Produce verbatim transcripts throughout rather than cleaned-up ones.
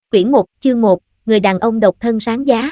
Quyển một, chương một, người đàn ông độc thân sáng giá.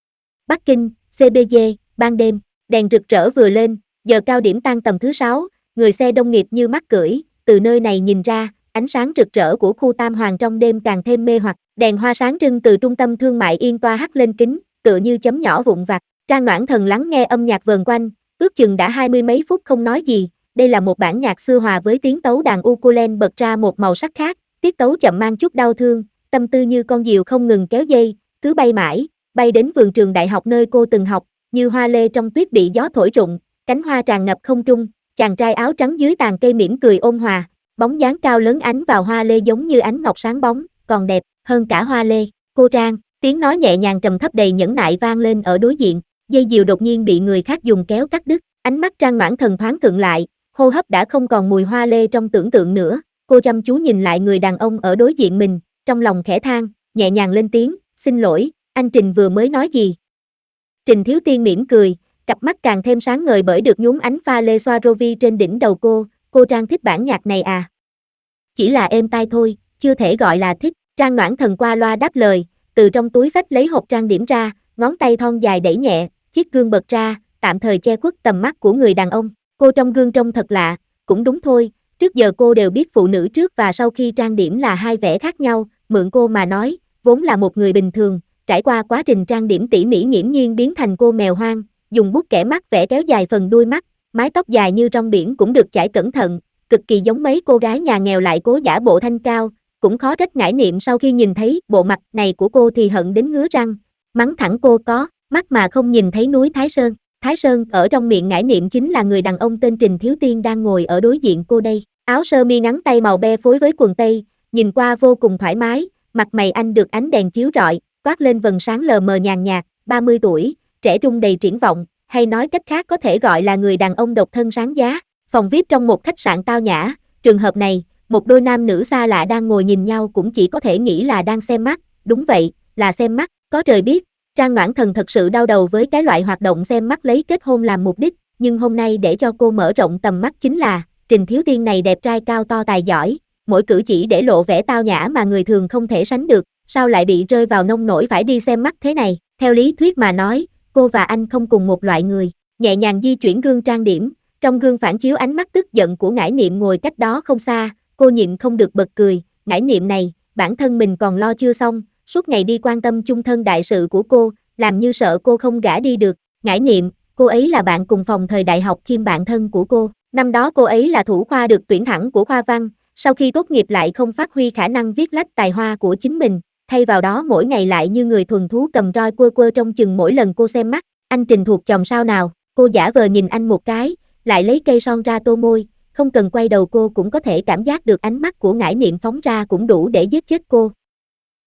Bắc Kinh, xê bê giê, ban đêm, đèn rực rỡ vừa lên, giờ cao điểm tan tầm thứ sáu, người xe đông nghịt như mắc cưỡi, từ nơi này nhìn ra, ánh sáng rực rỡ của khu Tam Hoàng trong đêm càng thêm mê hoặc, đèn hoa sáng trưng từ trung tâm thương mại Yên Toa hắt lên kính, tựa như chấm nhỏ vụn vặt. Trang Noãn Thần lắng nghe âm nhạc vờn quanh, ước chừng đã hai mươi mấy phút không nói gì, đây là một bản nhạc xưa hòa với tiếng tấu đàn ukulele bật ra một màu sắc khác, tiết tấu chậm mang chút đau thương, tâm tư như con diều không ngừng kéo dây, cứ bay mãi, bay đến vườn trường đại học nơi cô từng học, như hoa lê trong tuyết bị gió thổi rụng, cánh hoa tràn ngập không trung, chàng trai áo trắng dưới tàn cây mỉm cười ôn hòa, bóng dáng cao lớn ánh vào hoa lê giống như ánh ngọc sáng bóng, còn đẹp hơn cả hoa lê. Cô Trang, tiếng nói nhẹ nhàng trầm thấp đầy nhẫn nại vang lên ở đối diện, dây diều đột nhiên bị người khác dùng kéo cắt đứt, ánh mắt Trang Noãn Thần thoáng khựng lại, hô hấp đã không còn mùi hoa lê trong tưởng tượng nữa, cô chăm chú nhìn lại người đàn ông ở đối diện mình, trong lòng khẽ than, nhẹ nhàng lên tiếng, xin lỗi, anh Trình vừa mới nói gì? Trình Thiếu Tiên mỉm cười, cặp mắt càng thêm sáng ngời bởi được nhúng ánh pha lê Swarovski trên đỉnh đầu cô, cô Trang thích bản nhạc này à? Chỉ là êm tai thôi, chưa thể gọi là thích, Trang Noãn Thần qua loa đáp lời, từ trong túi xách lấy hộp trang điểm ra, ngón tay thon dài đẩy nhẹ, chiếc gương bật ra, tạm thời che khuất tầm mắt của người đàn ông, cô trong gương trông thật lạ, cũng đúng thôi, trước giờ cô đều biết phụ nữ trước và sau khi trang điểm là hai vẻ khác nhau, mượn cô mà nói, vốn là một người bình thường, trải qua quá trình trang điểm tỉ mỉ nghiễm nhiên biến thành cô mèo hoang, dùng bút kẻ mắt vẽ kéo dài phần đuôi mắt, mái tóc dài như rong biển cũng được chải cẩn thận, cực kỳ giống mấy cô gái nhà nghèo lại cố giả bộ thanh cao, cũng khó trách Ngải Niệm sau khi nhìn thấy bộ mặt này của cô thì hận đến ngứa răng, mắng thẳng cô có mắt mà không nhìn thấy núi Thái Sơn. Thái Sơn ở trong miệng Ngải Niệm chính là người đàn ông tên Trình Thiếu Tiên đang ngồi ở đối diện cô đây, áo sơ mi ngắn tay màu be phối với quần tây, nhìn qua vô cùng thoải mái, mặt mày anh được ánh đèn chiếu rọi, toát lên vầng sáng lờ mờ nhàn nhạt, ba mươi tuổi, trẻ trung đầy triển vọng, hay nói cách khác có thể gọi là người đàn ông độc thân sáng giá. Phòng vi ai pi trong một khách sạn tao nhã, trường hợp này, một đôi nam nữ xa lạ đang ngồi nhìn nhau cũng chỉ có thể nghĩ là đang xem mắt, đúng vậy, là xem mắt, có trời biết. Trang Noãn Thần thật sự đau đầu với cái loại hoạt động xem mắt lấy kết hôn làm mục đích, nhưng hôm nay để cho cô mở rộng tầm mắt chính là, Trình Thiếu Tiên này đẹp trai cao to tài giỏi, mỗi cử chỉ để lộ vẻ tao nhã mà người thường không thể sánh được, sao lại bị rơi vào nông nổi phải đi xem mắt thế này, theo lý thuyết mà nói, cô và anh không cùng một loại người, nhẹ nhàng di chuyển gương trang điểm, trong gương phản chiếu ánh mắt tức giận của Ngải Niệm ngồi cách đó không xa, cô nhịn không được bật cười, Ngải Niệm này, bản thân mình còn lo chưa xong, suốt ngày đi quan tâm chung thân đại sự của cô, làm như sợ cô không gả đi được. Ngải Niệm, cô ấy là bạn cùng phòng thời đại học kiêm bạn thân của cô, năm đó cô ấy là thủ khoa được tuyển thẳng của khoa văn, sau khi tốt nghiệp lại không phát huy khả năng viết lách tài hoa của chính mình, thay vào đó mỗi ngày lại như người thuần thú cầm roi quơ quơ trong chừng mỗi lần cô xem mắt, anh Trình thuộc chồng sao nào, cô giả vờ nhìn anh một cái, lại lấy cây son ra tô môi, không cần quay đầu cô cũng có thể cảm giác được ánh mắt của Ngải Niệm phóng ra cũng đủ để giết chết cô,